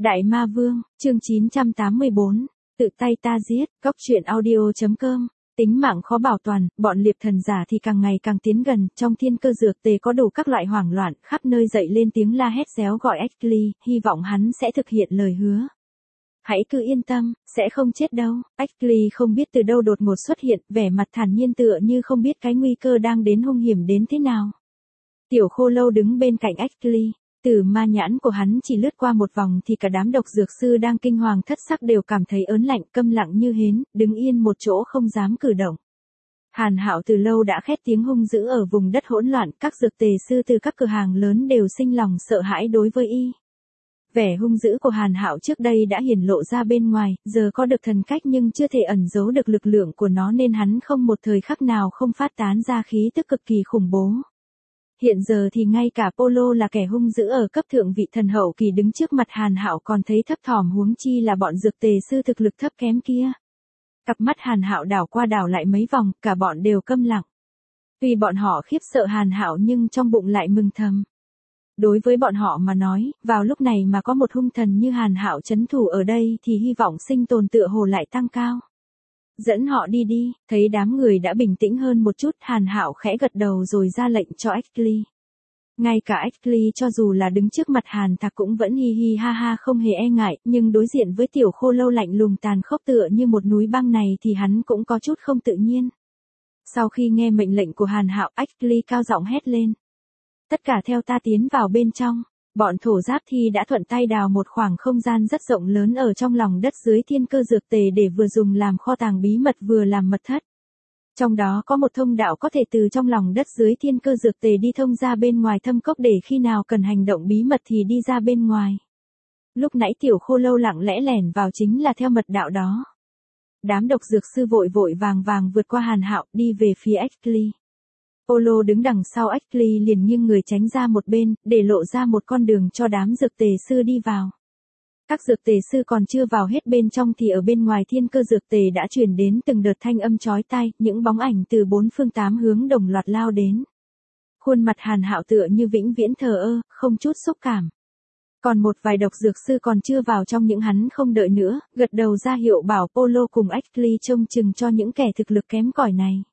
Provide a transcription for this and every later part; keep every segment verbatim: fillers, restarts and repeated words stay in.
Đại Ma Vương, chương chín trăm tám mươi bốn, tự tay ta giết, góc truyện audio.com. Tính mạng khó bảo toàn, bọn liệp thần giả thì càng ngày càng tiến gần, trong thiên cơ dược tề có đủ các loại hoảng loạn, khắp nơi dậy lên tiếng la hét réo gọi Ashley, hy vọng hắn sẽ thực hiện lời hứa. Hãy cứ yên tâm, sẽ không chết đâu. Ashley không biết từ đâu đột ngột xuất hiện, vẻ mặt thản nhiên tựa như không biết cái nguy cơ đang đến hung hiểm đến thế nào. Tiểu Khô Lâu đứng bên cạnh Ashley. Từ ma nhãn của hắn chỉ lướt qua một vòng thì cả đám độc dược sư đang kinh hoàng thất sắc đều cảm thấy ớn lạnh, câm lặng như hến, đứng yên một chỗ không dám cử động. Hàn Hạo từ lâu đã khét tiếng hung dữ ở vùng đất hỗn loạn, các dược tề sư từ các cửa hàng lớn đều sinh lòng sợ hãi đối với y. Vẻ hung dữ của Hàn Hạo trước đây đã hiển lộ ra bên ngoài, giờ có được thần cách nhưng chưa thể ẩn giấu được lực lượng của nó nên hắn không một thời khắc nào không phát tán ra khí tức cực kỳ khủng bố. Hiện giờ thì ngay cả Polo là kẻ hung dữ ở cấp thượng vị thần hậu kỳ đứng trước mặt Hàn Hạo còn thấy thấp thỏm, huống chi là bọn dược tề sư thực lực thấp kém kia. Cặp mắt Hàn Hạo đảo qua đảo lại mấy vòng, cả bọn đều câm lặng. Tuy bọn họ khiếp sợ Hàn Hạo nhưng trong bụng lại mừng thầm. Đối với bọn họ mà nói, vào lúc này mà có một hung thần như Hàn Hạo trấn thủ ở đây thì hy vọng sinh tồn tựa hồ lại tăng cao. Dẫn họ đi đi, thấy đám người đã bình tĩnh hơn một chút, Hàn Hạo khẽ gật đầu rồi ra lệnh cho Ashley. Ngay cả Ashley cho dù là đứng trước mặt Hàn Thạc cũng vẫn hi hi ha ha không hề e ngại, nhưng đối diện với Tiểu Khô Lâu lạnh lùng tàn khốc tựa như một núi băng này thì hắn cũng có chút không tự nhiên. Sau khi nghe mệnh lệnh của Hàn Hạo, Ashley cao giọng hét lên. Tất cả theo ta tiến vào bên trong. Bọn thổ giáp thi đã thuận tay đào một khoảng không gian rất rộng lớn ở trong lòng đất dưới thiên cơ dược tề để vừa dùng làm kho tàng bí mật vừa làm mật thất. Trong đó có một thông đạo có thể từ trong lòng đất dưới thiên cơ dược tề đi thông ra bên ngoài thâm cốc để khi nào cần hành động bí mật thì đi ra bên ngoài. Lúc nãy Tiểu Khô Lâu lặng lẽ lẻn vào chính là theo mật đạo đó. Đám độc dược sư vội vội vàng vàng vượt qua Hàn Hạo đi về phía Ashley. Polo đứng đằng sau Ashley liền nghiêng người tránh ra một bên, để lộ ra một con đường cho đám dược tề sư đi vào. Các dược tề sư còn chưa vào hết bên trong thì ở bên ngoài thiên cơ dược tề đã truyền đến từng đợt thanh âm chói tai, những bóng ảnh từ bốn phương tám hướng đồng loạt lao đến. Khuôn mặt Hàn Hạo tựa như vĩnh viễn thờ ơ, không chút xúc cảm. Còn một vài độc dược sư còn chưa vào trong những hắn không đợi nữa, gật đầu ra hiệu bảo Polo cùng Ashley trông chừng cho những kẻ thực lực kém cỏi này.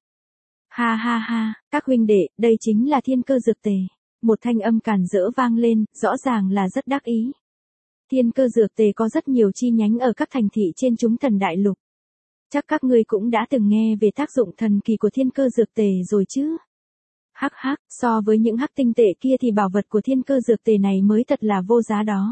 Ha ha ha, các huynh đệ, đây chính là thiên cơ dược tề. Một thanh âm càn rỡ vang lên, rõ ràng là rất đắc ý. Thiên cơ dược tề có rất nhiều chi nhánh ở các thành thị trên chúng thần đại lục. Chắc các ngươi cũng đã từng nghe về tác dụng thần kỳ của thiên cơ dược tề rồi chứ. Hắc hắc, so với những hắc tinh tệ kia thì bảo vật của thiên cơ dược tề này mới thật là vô giá đó.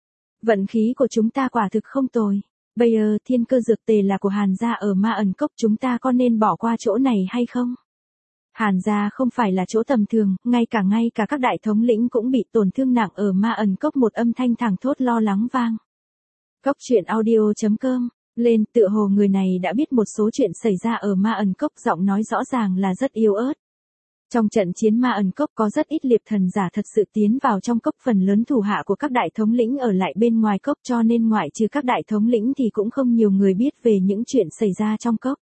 Vận khí của chúng ta quả thực không tồi. Bây giờ thiên cơ dược tề là của Hàn gia ở Ma Ẩn Cốc, chúng ta có nên bỏ qua chỗ này hay không? Hàn gia không phải là chỗ tầm thường, ngay cả ngay cả các đại thống lĩnh cũng bị tổn thương nặng ở Ma Ẩn Cốc, một âm thanh thẳng thốt lo lắng vang. Góc truyện audio.com, lên tựa hồ người này đã biết một số chuyện xảy ra ở Ma Ẩn Cốc, giọng nói rõ ràng là rất yếu ớt. Trong trận chiến Ma Ẩn Cốc có rất ít liệp thần giả thật sự tiến vào trong cốc, phần lớn thủ hạ của các đại thống lĩnh ở lại bên ngoài cốc, cho nên ngoại trừ các đại thống lĩnh thì cũng không nhiều người biết về những chuyện xảy ra trong cốc.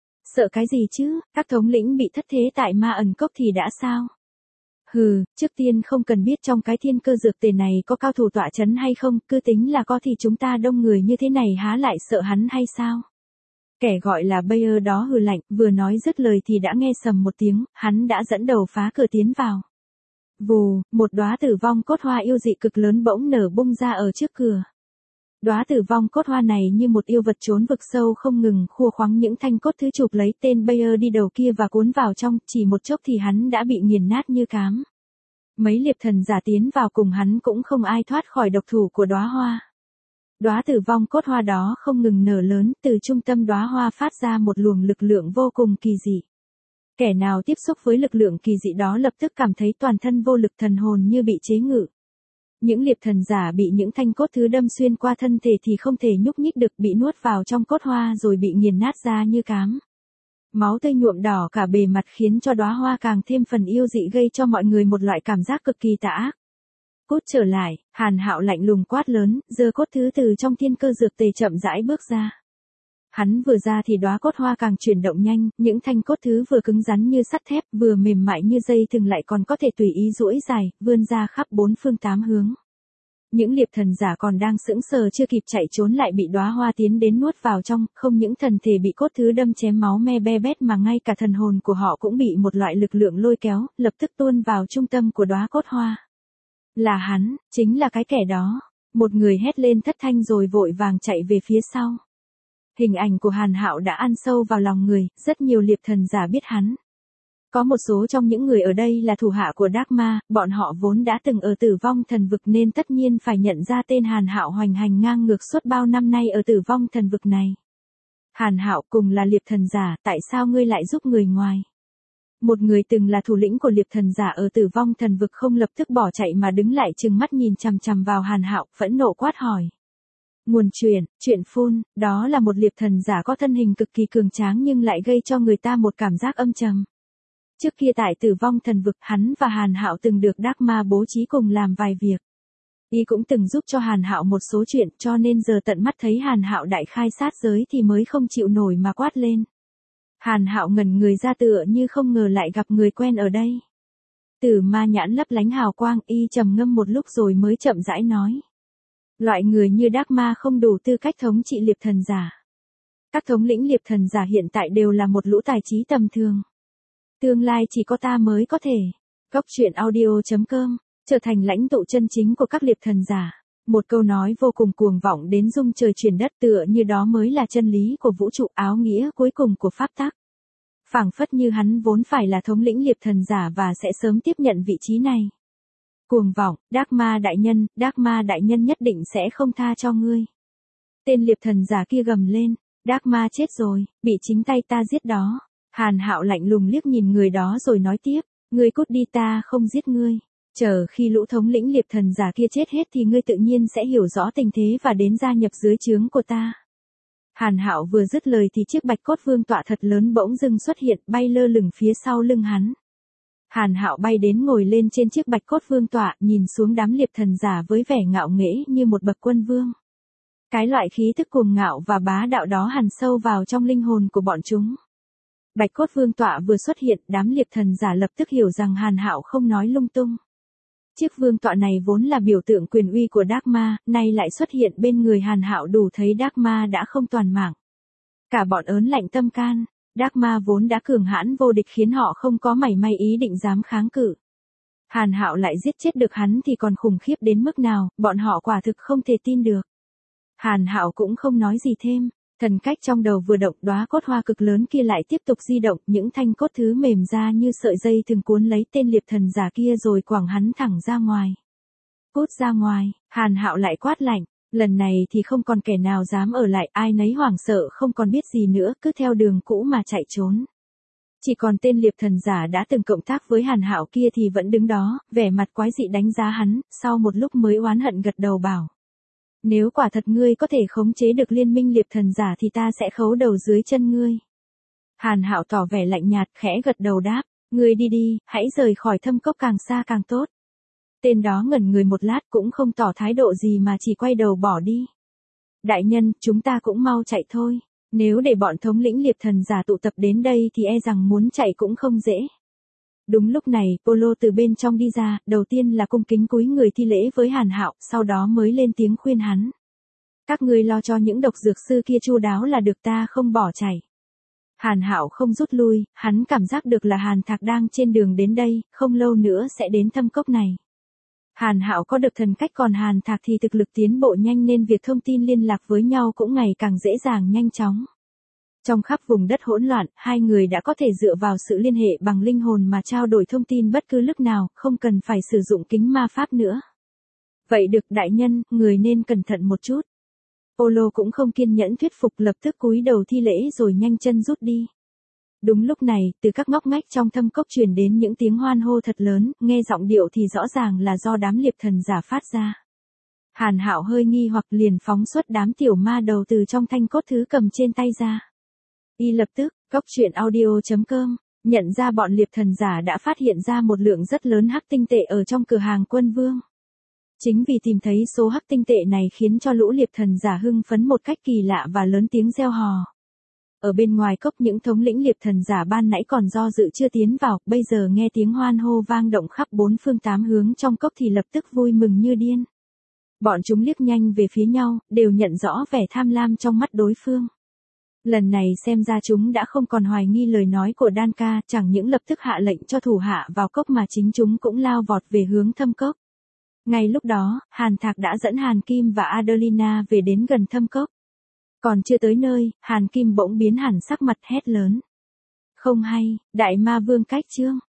Sợ cái gì chứ, các thống lĩnh bị thất thế tại Ma Ẩn Cốc thì đã sao? Hừ, trước tiên không cần biết trong cái thiên cơ dược tề này có cao thủ tọa chấn hay không, cứ tính là có thì chúng ta đông người như thế này há lại sợ hắn hay sao? Kẻ gọi là Bayer đó hừ lạnh, vừa nói dứt lời thì đã nghe sầm một tiếng, hắn đã dẫn đầu phá cửa tiến vào. Vù, một đóa tử vong cốt hoa yêu dị cực lớn bỗng nở bung ra ở trước cửa. Đóa tử vong cốt hoa này như một yêu vật trốn vực sâu không ngừng khua khoắng những thanh cốt thứ chụp lấy tên Bayer đi đầu kia và cuốn vào trong, chỉ một chốc thì hắn đã bị nghiền nát như cám. Mấy liệp thần giả tiến vào cùng hắn cũng không ai thoát khỏi độc thủ của đóa hoa. Đóa tử vong cốt hoa đó không ngừng nở lớn, từ trung tâm đóa hoa phát ra một luồng lực lượng vô cùng kỳ dị. Kẻ nào tiếp xúc với lực lượng kỳ dị đó lập tức cảm thấy toàn thân vô lực, thần hồn như bị chế ngự. Những liệp thần giả bị những thanh cốt thứ đâm xuyên qua thân thể thì không thể nhúc nhích được, bị nuốt vào trong cốt hoa rồi bị nghiền nát ra như cám. Máu tươi nhuộm đỏ cả bề mặt khiến cho đóa hoa càng thêm phần yêu dị, gây cho mọi người một loại cảm giác cực kỳ tà ác. Cút trở lại, Hàn Hạo lạnh lùng quát lớn, giơ cốt thứ từ trong thiên cơ dược tề chậm rãi bước ra. Hắn vừa ra thì đóa cốt hoa càng chuyển động nhanh, những thanh cốt thứ vừa cứng rắn như sắt thép, vừa mềm mại như dây thừng lại còn có thể tùy ý duỗi dài, vươn ra khắp bốn phương tám hướng. những liệp thần giả còn đang sững sờ chưa kịp chạy trốn lại bị đóa hoa tiến đến nuốt vào trong, không những thần thể bị cốt thứ đâm chém máu me be bét mà ngay cả thần hồn của họ cũng bị một loại lực lượng lôi kéo, lập tức tuôn vào trung tâm của đóa cốt hoa. Là hắn, chính là cái kẻ đó. Một người hét lên thất thanh rồi vội vàng chạy về phía sau. Hình ảnh của Hàn Hạo đã ăn sâu vào lòng người, rất nhiều liệp thần giả biết hắn. Có một số trong những người ở đây là thủ hạ của Dark Ma, bọn họ vốn đã từng ở Tử Vong Thần Vực nên tất nhiên phải nhận ra tên Hàn Hạo hoành hành ngang ngược suốt bao năm nay ở Tử Vong Thần Vực này. Hàn Hạo cùng là liệp thần giả, tại sao ngươi lại giúp người ngoài? Một người từng là thủ lĩnh của liệp thần giả ở Tử Vong Thần Vực không lập tức bỏ chạy mà đứng lại trừng mắt nhìn chằm chằm vào Hàn Hạo, phẫn nộ quát hỏi. Nguồn truyền, chuyện phun, đó là một liệp thần giả có thân hình cực kỳ cường tráng nhưng lại gây cho người ta một cảm giác âm trầm. Trước kia tại Tử Vong Thần Vực, hắn và Hàn Hạo từng được Dark Ma bố trí cùng làm vài việc. Y cũng từng giúp cho Hàn Hạo một số chuyện, cho nên giờ tận mắt thấy Hàn Hạo đại khai sát giới thì mới không chịu nổi mà quát lên. Hàn Hạo ngẩn người ra tựa như không ngờ lại gặp người quen ở đây. Tử Ma nhãn lấp lánh hào quang, y trầm ngâm một lúc rồi mới chậm rãi nói. Loại người như Dark Ma không đủ tư cách thống trị liệp thần giả. Các thống lĩnh liệp thần giả hiện tại đều là một lũ tài trí tầm thường. Tương lai chỉ có ta mới có thể. Góc truyện audio chấm com, trở thành lãnh tụ chân chính của các liệp thần giả. Một câu nói vô cùng cuồng vọng đến rung trời chuyển đất tựa như đó mới là chân lý của vũ trụ, áo nghĩa cuối cùng của pháp tắc. Phảng phất như hắn vốn phải là thống lĩnh liệp thần giả và sẽ sớm tiếp nhận vị trí này. Cuồng vọng, Dark Ma đại nhân, Dark Ma đại nhân nhất định sẽ không tha cho ngươi. Tên liệp thần giả kia gầm lên, Dark Ma chết rồi, bị chính tay ta giết đó. Hàn Hạo lạnh lùng liếc nhìn người đó rồi nói tiếp, ngươi cút đi, ta không giết ngươi. Chờ khi lũ thống lĩnh liệp thần giả kia chết hết thì ngươi tự nhiên sẽ hiểu rõ tình thế và đến gia nhập dưới trướng của ta. Hàn Hạo vừa dứt lời thì chiếc bạch cốt vương tọa thật lớn bỗng dưng xuất hiện, bay lơ lửng phía sau lưng hắn. Hàn Hạo bay đến ngồi lên trên chiếc bạch cốt vương tọa, nhìn xuống đám liệp thần giả với vẻ ngạo nghễ như một bậc quân vương. Cái loại khí thức cuồng ngạo và bá đạo đó hằn sâu vào trong linh hồn của bọn chúng. Bạch cốt vương tọa vừa xuất hiện, đám liệp thần giả lập tức hiểu rằng Hàn Hạo không nói lung tung. Chiếc vương tọa này vốn là biểu tượng quyền uy của Dark Ma, nay lại xuất hiện bên người Hàn Hạo đủ thấy Dark Ma đã không toàn mạng. Cả bọn ớn lạnh tâm can, Dark Ma vốn đã cường hãn vô địch khiến họ không có mảy may ý định dám kháng cự. Hàn Hạo lại giết chết được hắn thì còn khủng khiếp đến mức nào, bọn họ quả thực không thể tin được. Hàn Hạo cũng không nói gì thêm. Thần cách trong đầu vừa động, đóa cốt hoa cực lớn kia lại tiếp tục di động, những thanh cốt thứ mềm ra như sợi dây thường cuốn lấy tên liệp thần giả kia rồi quẳng hắn thẳng ra ngoài. Cút ra ngoài, Hàn Hạo lại quát lạnh, lần này thì không còn kẻ nào dám ở lại, ai nấy hoảng sợ không còn biết gì nữa, cứ theo đường cũ mà chạy trốn. Chỉ còn tên liệp thần giả đã từng cộng tác với Hàn Hạo kia thì vẫn đứng đó, vẻ mặt quái dị đánh giá hắn, sau một lúc mới oán hận gật đầu bảo. Nếu quả thật ngươi có thể khống chế được liên minh liệp thần giả thì ta sẽ khấu đầu dưới chân ngươi. Hàn Hạo tỏ vẻ lạnh nhạt, khẽ gật đầu đáp, ngươi đi đi, hãy rời khỏi thâm cốc càng xa càng tốt. Tên đó ngẩn người một lát cũng không tỏ thái độ gì mà chỉ quay đầu bỏ đi. Đại nhân, chúng ta cũng mau chạy thôi. Nếu để bọn thống lĩnh liệp thần giả tụ tập đến đây thì e rằng muốn chạy cũng không dễ. Đúng lúc này, Polo từ bên trong đi ra, đầu tiên là cung kính cúi người thi lễ với Hàn Hạo, sau đó mới lên tiếng khuyên hắn. Các ngươi lo cho những độc dược sư kia chu đáo là được, ta không bỏ chạy. Hàn Hạo không rút lui, hắn cảm giác được là Hàn Thạc đang trên đường đến đây, không lâu nữa sẽ đến thâm cốc này. Hàn Hạo có được thần cách còn Hàn Thạc thì thực lực tiến bộ nhanh nên việc thông tin liên lạc với nhau cũng ngày càng dễ dàng nhanh chóng. Trong khắp vùng đất hỗn loạn, hai người đã có thể dựa vào sự liên hệ bằng linh hồn mà trao đổi thông tin bất cứ lúc nào, không cần phải sử dụng kính ma pháp nữa. Vậy được đại nhân, người nên cẩn thận một chút. Polo cũng không kiên nhẫn thuyết phục, lập tức cúi đầu thi lễ rồi nhanh chân rút đi. Đúng lúc này, từ các ngóc ngách trong thâm cốc truyền đến những tiếng hoan hô thật lớn, nghe giọng điệu thì rõ ràng là do đám liệp thần giả phát ra. Hàn Hạo hơi nghi hoặc liền phóng xuất đám tiểu ma đầu từ trong thanh cốt thứ cầm trên tay ra. Y lập tức, góc truyện audio chấm com, nhận ra bọn liệp thần giả đã phát hiện ra một lượng rất lớn hắc tinh tệ ở trong cửa hàng quân vương. Chính vì tìm thấy số hắc tinh tệ này khiến cho lũ liệp thần giả hưng phấn một cách kỳ lạ và lớn tiếng reo hò. Ở bên ngoài cốc những thống lĩnh liệp thần giả ban nãy còn do dự chưa tiến vào, bây giờ nghe tiếng hoan hô vang động khắp bốn phương tám hướng trong cốc thì lập tức vui mừng như điên. Bọn chúng liếc nhanh về phía nhau, đều nhận rõ vẻ tham lam trong mắt đối phương. Lần này xem ra chúng đã không còn hoài nghi lời nói của Đan ca, chẳng những lập tức hạ lệnh cho thủ hạ vào cốc mà chính chúng cũng lao vọt về hướng thâm cốc. Ngay lúc đó, Hàn Thạc đã dẫn Hàn Kim và Adelina về đến gần thâm cốc. Còn chưa tới nơi, Hàn Kim bỗng biến hẳn sắc mặt hét lớn. Không hay, Đại Ma Vương cách chương.